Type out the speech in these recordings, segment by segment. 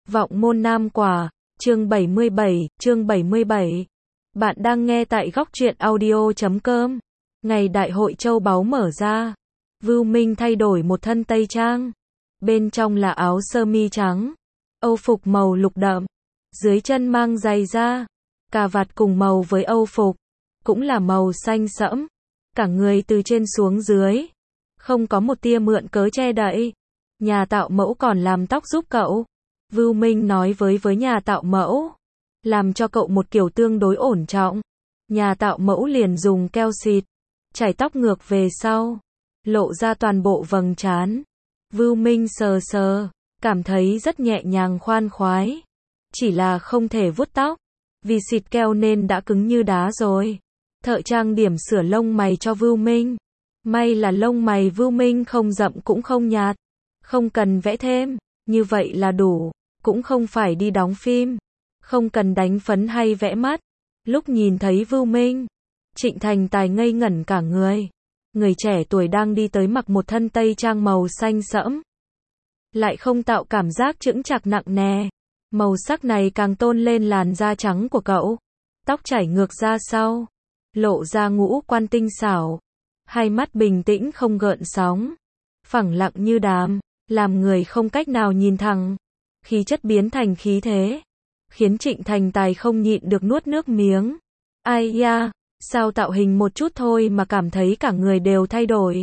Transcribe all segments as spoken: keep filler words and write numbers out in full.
Vọng môn nam quả, chương bảy mươi bảy, chương bảy mươi bảy. Bạn đang nghe tại góc truyện audio chấm com. Ngày đại hội châu báu mở ra, Vưu Minh thay đổi một thân tây trang. Bên trong là áo sơ mi trắng, âu phục màu lục đậm, dưới chân mang giày da, cà vạt cùng màu với âu phục, cũng là màu xanh sẫm. Cả người từ trên xuống dưới, không có một tia mượn cớ che đậy. Nhà tạo mẫu còn làm tóc giúp cậu. Vưu Minh nói với với nhà tạo mẫu, làm cho cậu một kiểu tương đối ổn trọng. Nhà tạo mẫu liền dùng keo xịt, chải tóc ngược về sau, lộ ra toàn bộ vầng trán. Vưu Minh sờ sờ, cảm thấy rất nhẹ nhàng khoan khoái. Chỉ là không thể vuốt tóc, vì xịt keo nên đã cứng như đá rồi. Thợ trang điểm sửa lông mày cho Vưu Minh. May là lông mày Vưu Minh không rậm cũng không nhạt, không cần vẽ thêm, như vậy là đủ, cũng không phải đi đóng phim, không cần đánh phấn hay vẽ mắt. Lúc nhìn thấy Vưu Minh, Trịnh Thành Tài ngây ngẩn cả người. Người trẻ tuổi đang đi tới mặc một thân tây trang màu xanh sẫm, lại không tạo cảm giác chững chạc nặng nề. Màu sắc này càng tôn lên làn da trắng của cậu. Tóc chảy ngược ra sau, lộ ra ngũ quan tinh xảo. Hai mắt bình tĩnh không gợn sóng, phẳng lặng như đàm, làm người không cách nào nhìn thẳng. Khí chất biến thành khí thế, khiến Trịnh Thành Tài không nhịn được nuốt nước miếng. Ai da, sao tạo hình một chút thôi mà cảm thấy cả người đều thay đổi.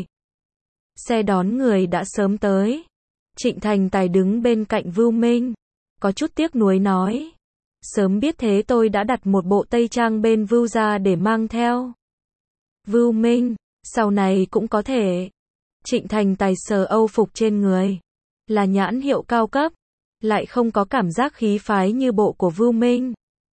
Xe đón người đã sớm tới. Trịnh Thành Tài đứng bên cạnh Vưu Minh, có chút tiếc nuối nói. Sớm biết thế tôi đã đặt một bộ tây trang bên Vưu ra để mang theo. Vưu Minh, sau này cũng có thể. Trịnh Thành Tài sờ âu phục trên người, là nhãn hiệu cao cấp, lại không có cảm giác khí phái như bộ của Vưu Minh.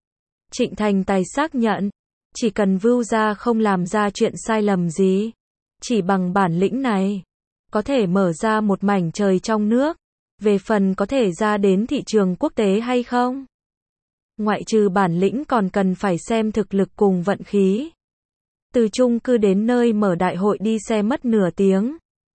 Trịnh Thành Tài xác nhận, chỉ cần Vưu ra không làm ra chuyện sai lầm gì, chỉ bằng bản lĩnh này, có thể mở ra một mảnh trời trong nước. Về phần có thể ra đến thị trường quốc tế hay không, ngoại trừ bản lĩnh còn cần phải xem thực lực cùng vận khí. Từ chung cư đến nơi mở đại hội đi xe mất nửa tiếng.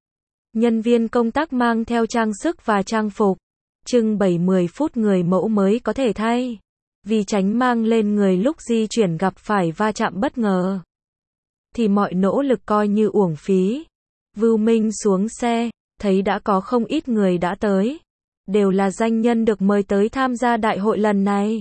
Nhân viên công tác mang theo trang sức và trang phục, chừng bảy mười phút người mẫu mới có thể thay, vì tránh mang lên người lúc di chuyển gặp phải va chạm bất ngờ, thì mọi nỗ lực coi như uổng phí. Vưu Minh xuống xe, thấy đã có không ít người đã tới, đều là danh nhân được mời tới tham gia đại hội lần này.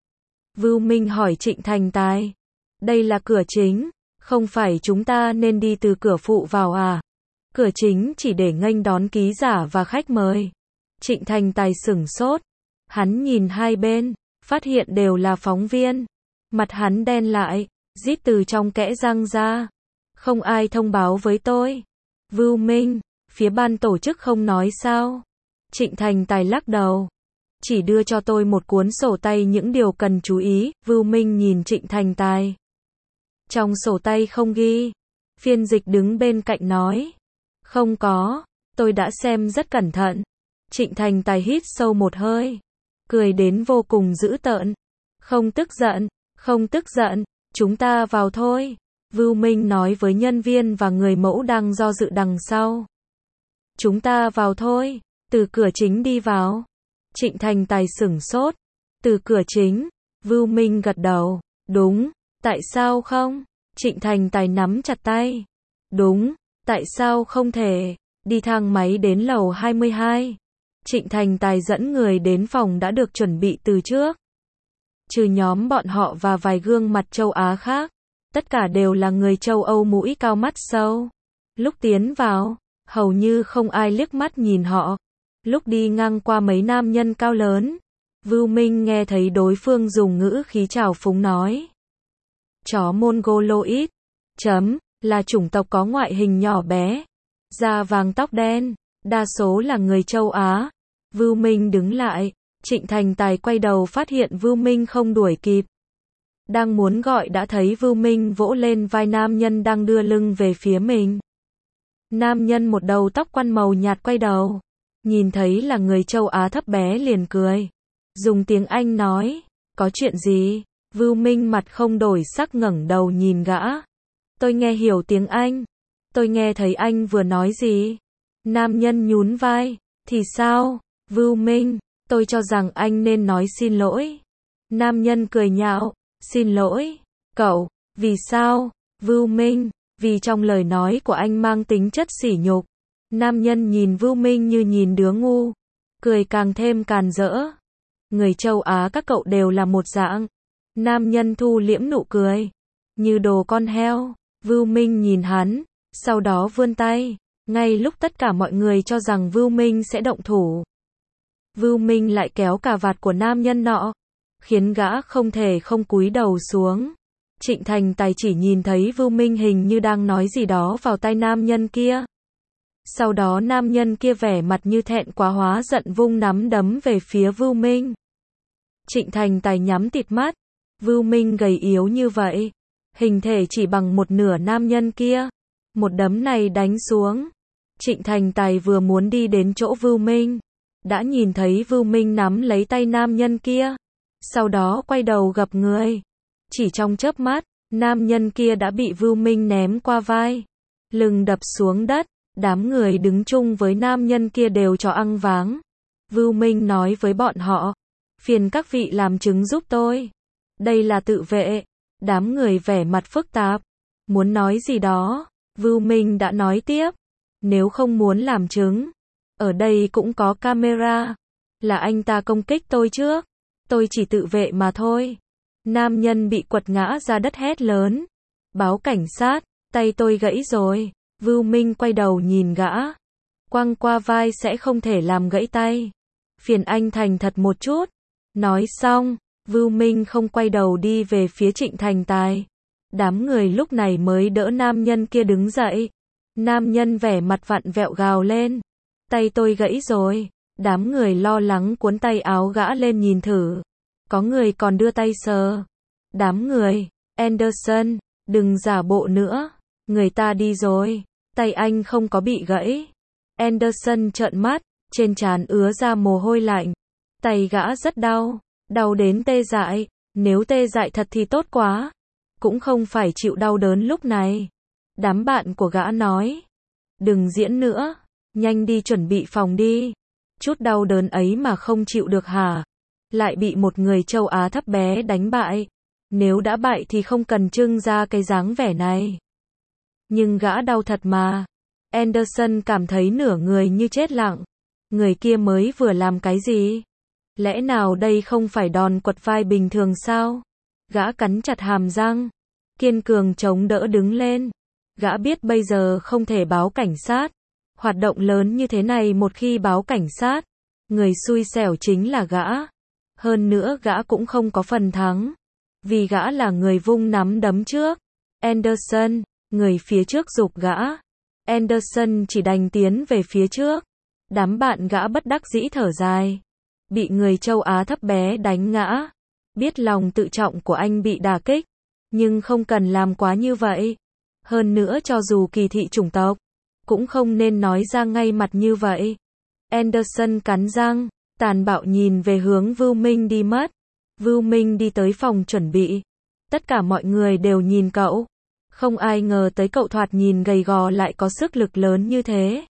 Vưu Minh hỏi Trịnh Thành Tài, đây là cửa chính, không phải chúng ta nên đi từ cửa phụ vào à? Cửa chính chỉ để nghênh đón ký giả và khách mời. Trịnh Thành Tài sửng sốt, hắn nhìn hai bên, phát hiện đều là phóng viên. Mặt hắn đen lại, rít từ trong kẽ răng ra, không ai thông báo với tôi. Vưu Minh, phía ban tổ chức không nói sao? Trịnh Thành Tài lắc đầu, chỉ đưa cho tôi một cuốn sổ tay những điều cần chú ý. Vưu Minh nhìn Trịnh Thành Tài, trong sổ tay không ghi. Phiên dịch đứng bên cạnh nói, không có, tôi đã xem rất cẩn thận. Trịnh Thành Tài hít sâu một hơi, cười đến vô cùng dữ tợn. Không tức giận, không tức giận, chúng ta vào thôi. Vưu Minh nói với nhân viên và người mẫu đang do dự đằng sau. Chúng ta vào thôi, từ cửa chính đi vào. Trịnh Thành Tài sửng sốt, từ cửa chính. Vưu Minh gật đầu, đúng, tại sao không? Trịnh Thành Tài nắm chặt tay, đúng, tại sao không thể? Đi thang máy đến lầu hai mươi hai. Trịnh Thành Tài dẫn người đến phòng đã được chuẩn bị từ trước. Trừ nhóm bọn họ và vài gương mặt châu Á khác, tất cả đều là người châu Âu mũi cao mắt sâu. Lúc tiến vào, hầu như không ai liếc mắt nhìn họ. Lúc đi ngang qua mấy nam nhân cao lớn, Vưu Minh nghe thấy đối phương dùng ngữ khí trào phúng nói. Chó Mongoloid, chấm, là chủng tộc có ngoại hình nhỏ bé, da vàng tóc đen, đa số là người châu Á. Vưu Minh đứng lại, Trịnh Thành Tài quay đầu phát hiện Vưu Minh không đuổi kịp. Đang muốn gọi đã thấy Vưu Minh vỗ lên vai nam nhân đang đưa lưng về phía mình. Nam nhân một đầu tóc quăn màu nhạt quay đầu, nhìn thấy là người châu Á thấp bé liền cười. Dùng tiếng Anh nói, có chuyện gì? Vưu Minh mặt không đổi sắc ngẩng đầu nhìn gã. Tôi nghe hiểu tiếng Anh. Tôi nghe thấy anh vừa nói gì? Nam nhân nhún vai. Thì sao? Vưu Minh, Tôi cho rằng anh nên nói xin lỗi. Nam nhân cười nhạo, xin lỗi, cậu, vì sao? Vưu Minh, vì trong lời nói của anh mang tính chất sỉ nhục. Nam nhân nhìn Vưu Minh như nhìn đứa ngu, cười càng thêm càn rỡ. Người châu Á các cậu đều là một dạng. Nam nhân thu liễm nụ cười, như đồ con heo. Vưu Minh nhìn hắn, sau đó vươn tay, ngay lúc tất cả mọi người cho rằng Vưu Minh sẽ động thủ. Vưu Minh lại kéo cà vạt của nam nhân nọ, khiến gã không thể không cúi đầu xuống. Trịnh Thành Tài chỉ nhìn thấy Vưu Minh hình như đang nói gì đó vào tai nam nhân kia. Sau đó nam nhân kia vẻ mặt như thẹn quá hóa giận vung nắm đấm về phía Vưu Minh. Trịnh Thành Tài nhắm tịt mắt. Vưu Minh gầy yếu như vậy, hình thể chỉ bằng một nửa nam nhân kia. Một đấm này đánh xuống. Trịnh Thành Tài vừa muốn đi đến chỗ Vưu Minh, đã nhìn thấy Vưu Minh nắm lấy tay nam nhân kia. Sau đó quay đầu gặp người. Chỉ trong chớp mắt, nam nhân kia đã bị Vưu Minh ném qua vai, lưng đập xuống đất. Đám người đứng chung với nam nhân kia đều cho ăn váng. Vưu Minh nói với bọn họ, phiền các vị làm chứng giúp tôi. Đây là tự vệ. Đám người vẻ mặt phức tạp, muốn nói gì đó. Vưu Minh đã nói tiếp, nếu không muốn làm chứng, ở đây cũng có camera. Là anh ta công kích tôi trước, tôi chỉ tự vệ mà thôi. Nam nhân bị quật ngã ra đất hét lớn, báo cảnh sát, tay tôi gãy rồi. Vưu Minh quay đầu nhìn gã, quăng qua vai sẽ không thể làm gãy tay. Phiền anh thành thật một chút. Nói xong, Vưu Minh không quay đầu đi về phía Trịnh Thành Tài. Đám người lúc này mới đỡ nam nhân kia đứng dậy. Nam nhân vẻ mặt vặn vẹo gào lên, tay tôi gãy rồi. Đám người lo lắng cuốn tay áo gã lên nhìn thử. Có người còn đưa tay sờ. Đám người, Anderson, đừng giả bộ nữa. Người ta đi rồi, tay anh không có bị gãy. Anderson trợn mắt, trên trán ứa ra mồ hôi lạnh. Tay gã rất đau, đau đến tê dại. Nếu tê dại thật thì tốt quá, cũng không phải chịu đau đớn lúc này. Đám bạn của gã nói, đừng diễn nữa, nhanh đi chuẩn bị phòng đi. Chút đau đớn ấy mà không chịu được hả? Lại bị một người châu Á thấp bé đánh bại. Nếu đã bại thì không cần trưng ra cái dáng vẻ này. Nhưng gã đau thật mà. Anderson cảm thấy nửa người như chết lặng. Người kia mới vừa làm cái gì? Lẽ nào đây không phải đòn quật vai bình thường sao? Gã cắn chặt hàm răng, kiên cường chống đỡ đứng lên. Gã biết bây giờ không thể báo cảnh sát. Hoạt động lớn như thế này một khi báo cảnh sát, người xui xẻo chính là gã. Hơn nữa gã cũng không có phần thắng, vì gã là người vung nắm đấm trước. Anderson, người phía trước giục gã. Anderson chỉ đành tiến về phía trước. Đám bạn gã bất đắc dĩ thở dài. Bị người châu Á thấp bé đánh ngã. Biết lòng tự trọng của anh bị đả kích, nhưng không cần làm quá như vậy. Hơn nữa cho dù kỳ thị chủng tộc, cũng không nên nói ra ngay mặt như vậy. Anderson cắn răng, tàn bạo nhìn về hướng Vưu Minh đi mất. Vưu Minh đi tới phòng chuẩn bị. Tất cả mọi người đều nhìn cậu. Không ai ngờ tới cậu thoạt nhìn gầy gò lại có sức lực lớn như thế.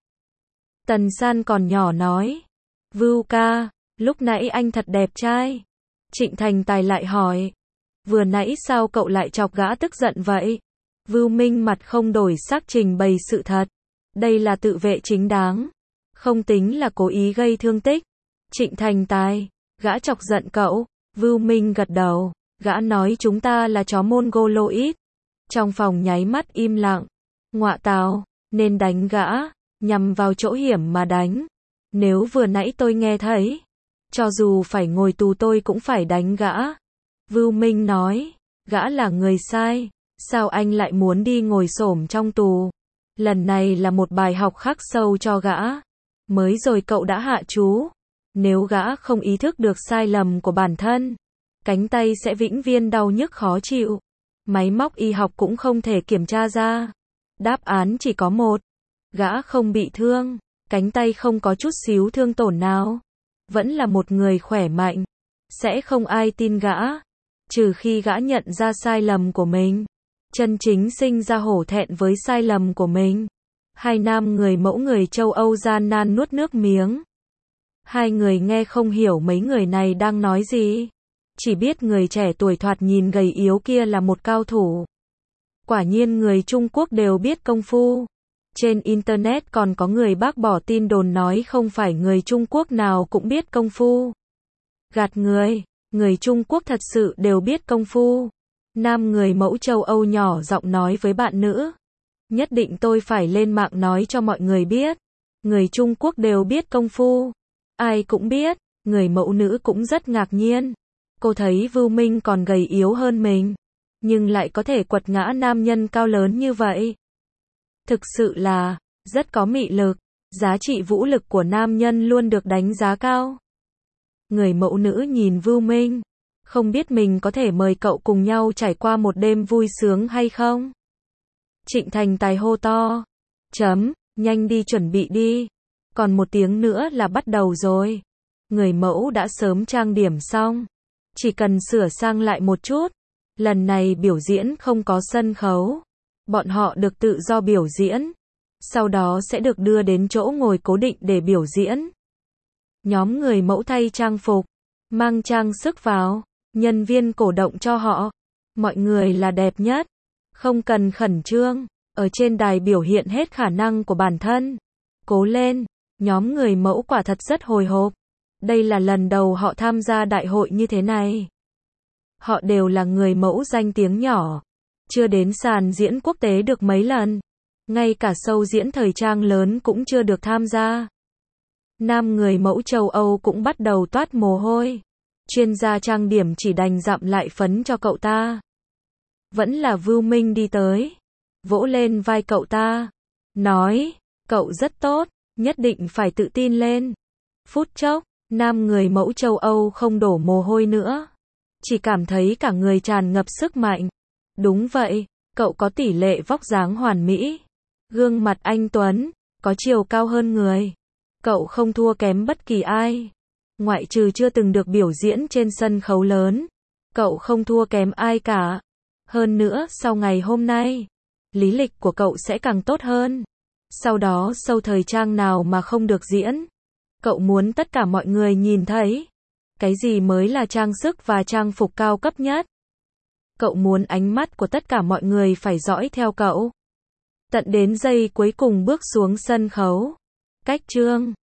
Tần San còn nhỏ nói, Vưu ca, lúc nãy anh thật đẹp trai. Trịnh Thành Tài lại hỏi, vừa nãy sao cậu lại chọc gã tức giận vậy? Vưu Minh mặt không đổi sắc trình bày sự thật. Đây là tự vệ chính đáng, không tính là cố ý gây thương tích. Trịnh Thành Tài, gã chọc giận cậu. Vưu Minh gật đầu, gã nói chúng ta là chó Mongoloid. Trong phòng nháy mắt im lặng. Ngọa tào, nên đánh gã, nhằm vào chỗ hiểm mà đánh. Nếu vừa nãy tôi nghe thấy, cho dù phải ngồi tù tôi cũng phải đánh gã. Vưu Minh nói, gã là người sai, sao anh lại muốn đi ngồi xổm trong tù? Lần này là một bài học khắc sâu cho gã. Mới rồi cậu đã hạ chú, nếu gã không ý thức được sai lầm của bản thân, cánh tay sẽ vĩnh viễn đau nhức khó chịu. Máy móc y học cũng không thể kiểm tra ra. Đáp án chỉ có một. Gã không bị thương, cánh tay không có chút xíu thương tổn nào. Vẫn là một người khỏe mạnh. Sẽ không ai tin gã, trừ khi gã nhận ra sai lầm của mình. Chân chính sinh ra hổ thẹn với sai lầm của mình. Hai nam người mẫu người châu Âu gian nan nuốt nước miếng. Hai người nghe không hiểu mấy người này đang nói gì. Chỉ biết người trẻ tuổi thoạt nhìn gầy yếu kia là một cao thủ. Quả nhiên người Trung Quốc đều biết công phu. Trên Internet còn có người bác bỏ tin đồn nói không phải người Trung Quốc nào cũng biết công phu. Gạt người, người Trung Quốc thật sự đều biết công phu. Nam người mẫu châu Âu nhỏ giọng nói với bạn nữ. Nhất định tôi phải lên mạng nói cho mọi người biết. Người Trung Quốc đều biết công phu. Ai cũng biết, người mẫu nữ cũng rất ngạc nhiên. Cô thấy Vưu Minh còn gầy yếu hơn mình, nhưng lại có thể quật ngã nam nhân cao lớn như vậy. Thực sự là, rất có mị lực, giá trị vũ lực của nam nhân luôn được đánh giá cao. Người mẫu nữ nhìn Vưu Minh, không biết mình có thể mời cậu cùng nhau trải qua một đêm vui sướng hay không? Trịnh Thành Tài hô to. Chấm, nhanh đi chuẩn bị đi. Còn một tiếng nữa là bắt đầu rồi. Người mẫu đã sớm trang điểm xong. Chỉ cần sửa sang lại một chút. Lần này biểu diễn không có sân khấu. Bọn họ được tự do biểu diễn. Sau đó sẽ được đưa đến chỗ ngồi cố định để biểu diễn. Nhóm người mẫu thay trang phục. Mang trang sức vào. Nhân viên cổ động cho họ. Mọi người là đẹp nhất. Không cần khẩn trương. Ở trên đài biểu hiện hết khả năng của bản thân. Cố lên. Nhóm người mẫu quả thật rất hồi hộp. Đây là lần đầu họ tham gia đại hội như thế này. Họ đều là người mẫu danh tiếng nhỏ. Chưa đến sàn diễn quốc tế được mấy lần. Ngay cả show diễn thời trang lớn cũng chưa được tham gia. Nam người mẫu châu Âu cũng bắt đầu toát mồ hôi. Chuyên gia trang điểm chỉ đành dặm lại phấn cho cậu ta. Vẫn là Vưu Minh đi tới. Vỗ lên vai cậu ta. Nói, cậu rất tốt, nhất định phải tự tin lên. Phút chốc, nam người mẫu châu Âu không đổ mồ hôi nữa. Chỉ cảm thấy cả người tràn ngập sức mạnh. Đúng vậy, cậu có tỷ lệ vóc dáng hoàn mỹ. Gương mặt anh tuấn, có chiều cao hơn người. Cậu không thua kém bất kỳ ai. Ngoại trừ chưa từng được biểu diễn trên sân khấu lớn. Cậu không thua kém ai cả. Hơn nữa, sau ngày hôm nay, lý lịch của cậu sẽ càng tốt hơn. Sau đó show thời trang nào mà không được diễn. Cậu muốn tất cả mọi người nhìn thấy. Cái gì mới là trang sức và trang phục cao cấp nhất. Cậu muốn ánh mắt của tất cả mọi người phải dõi theo cậu. Tận đến giây cuối cùng bước xuống sân khấu. Cách chương